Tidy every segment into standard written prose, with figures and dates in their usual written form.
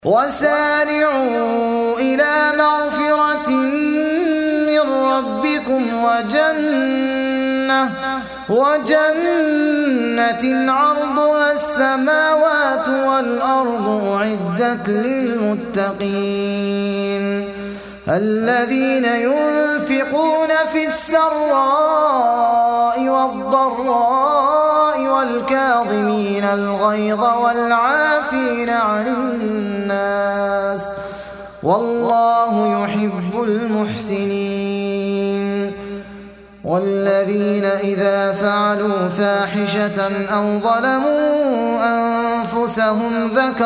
وسارعوا إلى مغفرة من ربكم وجنة عرضها السماوات والأرض أعدت للمتقين الذين ينفقون في السراء والضراء والكاظمين الغيظ والعافين عن الناس والله يحب المحسنين والذين إذا فعلوا فاحشة أو ظلموا أنفسهم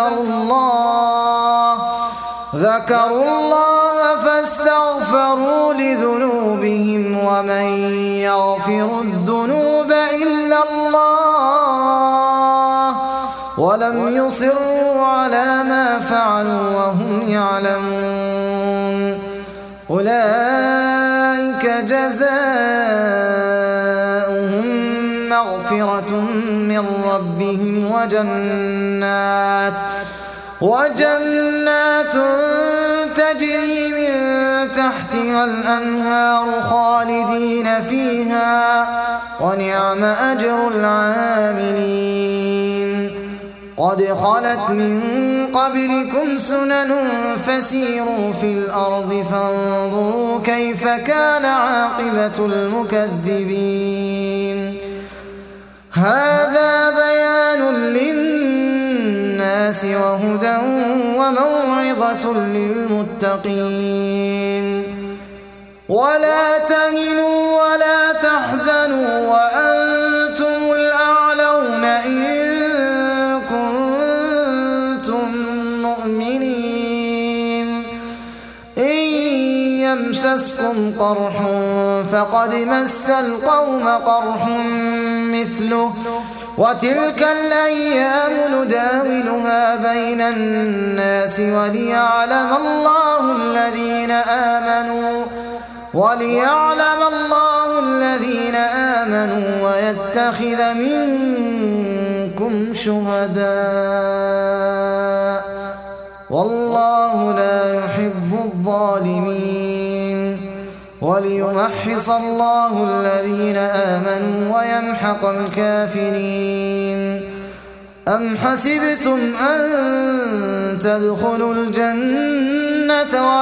ذكروا الله فاستغفروا لذنوبهم ومن يغفر الذنوب إلا الله ولم يصروا على ما فعلوا وهم يعلمون أولئك جزاؤهم مغفرة من ربهم وجنات تجري من تحتها الأنهار خالدين فيها ونعم أجر العاملين قد خلت من قبلكم سنن فسيروا في الأرض فانظروا كيف كان عاقبة المكذبين هذا بيان للناس وهدى وموعظة للمتقين ولا تهنوا ولا تحزنوا وأنتم الأعلون إن كنتم مؤمنين إن يمسسكم قرح فقد مس القوم قرح مثله وتلك الأيام نداولها بين الناس وليعلم الله الذين آمنوا ويتخذ منكم شهداء والله لا يحب الظالمين وليمحص الله الذين آمنوا ويمحق الكافرين أم حسبتم أن تدخلوا الجنة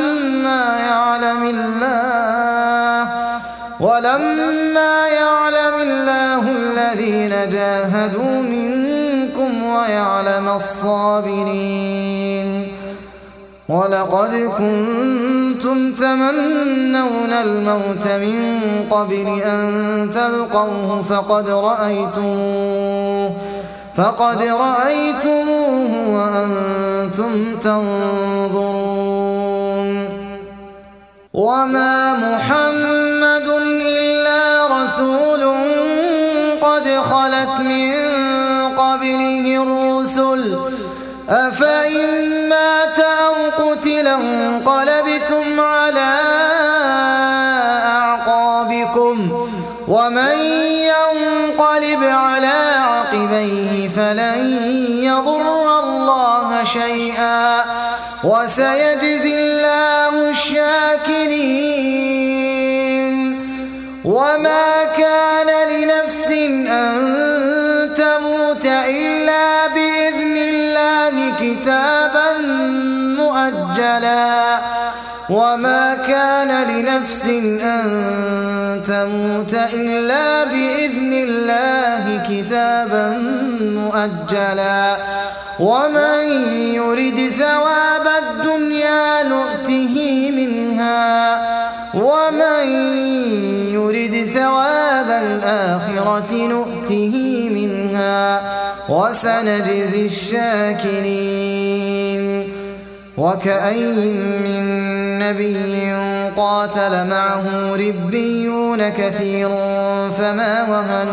ولما يعلم الله الذين جاهدوا منكم ويعلم الصابرين ولقد كنتم تمنون الموت من قبل أن تلقوه فقد رأيتموه وأنتم تنظرون وما محمد إلا رسول قد خلت من قبله الرسل أفإن مات أو قتل انقلبتم على أعقابكم ومن ينقلب على عقبيه فلن يضر الله شيئا وسيجزي الله الشاكرين وما كان لنفس أن تموت إلا بإذن الله كتابا مؤجلا وما كان لنفس أن تموت إلا بإذن الله كتابا مؤجلا ومن يرد ثواب الدنيا نؤته منها ومن يرد ثواب الآخرة نؤته منها وسنجزي الشاكرين وكأين من نبي قاتل معه ربيون كثير فما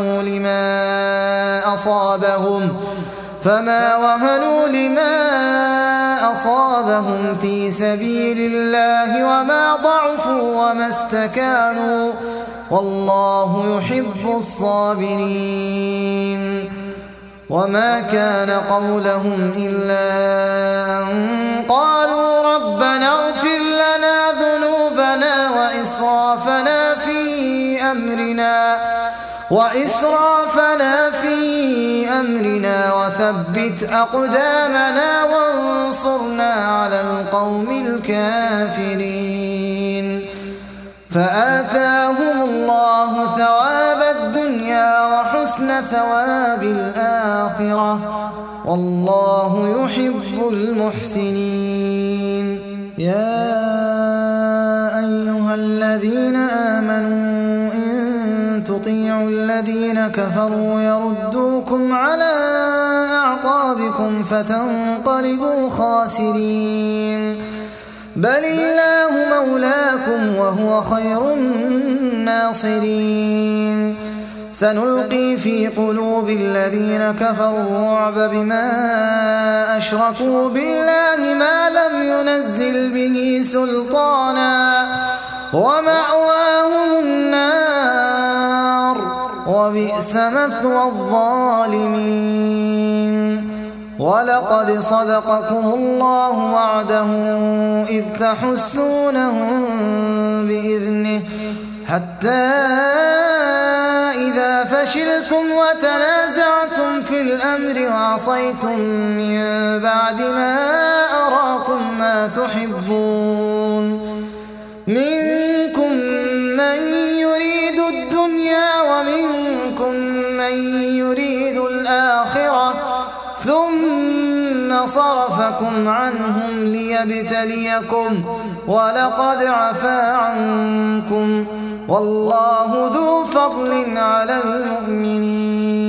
وهنوا لما أصابهم في سبيل الله وما ضعفوا وما استكانوا والله يحب الصابرين وما كان قولهم إلا أن قالوا ربنا اغفر لنا ذنوبنا وإسرافنا في أمرنا وثبت أقدامنا وانصرنا على القوم الكافرين. فآتاهم الله ثواب الدنيا وحسن ثواب الآخرة، والله يحب المحسنين. يا أيها الذين آمنوا إن تطيعوا الذين كفروا يردوكم على أعقابكم فتنقلبوا خاسرين. بل الله مولاكم وهو خير الناصرين. سنلقي في قلوب الذين كفروا الرعب بما أشركوا بالله ما لم ينزل به سلطانا ومأواهم النار وبئس مثوى الظالمين. ولقد صدقكم الله وعده إذ تحسونهم بإذنه حتى إذا فشلتم وتنازعتم في الأمر وعصيتم من بعد ما أراكم ما تحبون منكم من يريد الدنيا ومنكم من يريد الآخرة ثم صرفكم عنهم ليبتليكم ولقد عفا عنكم والله ذو فضل على المؤمنين.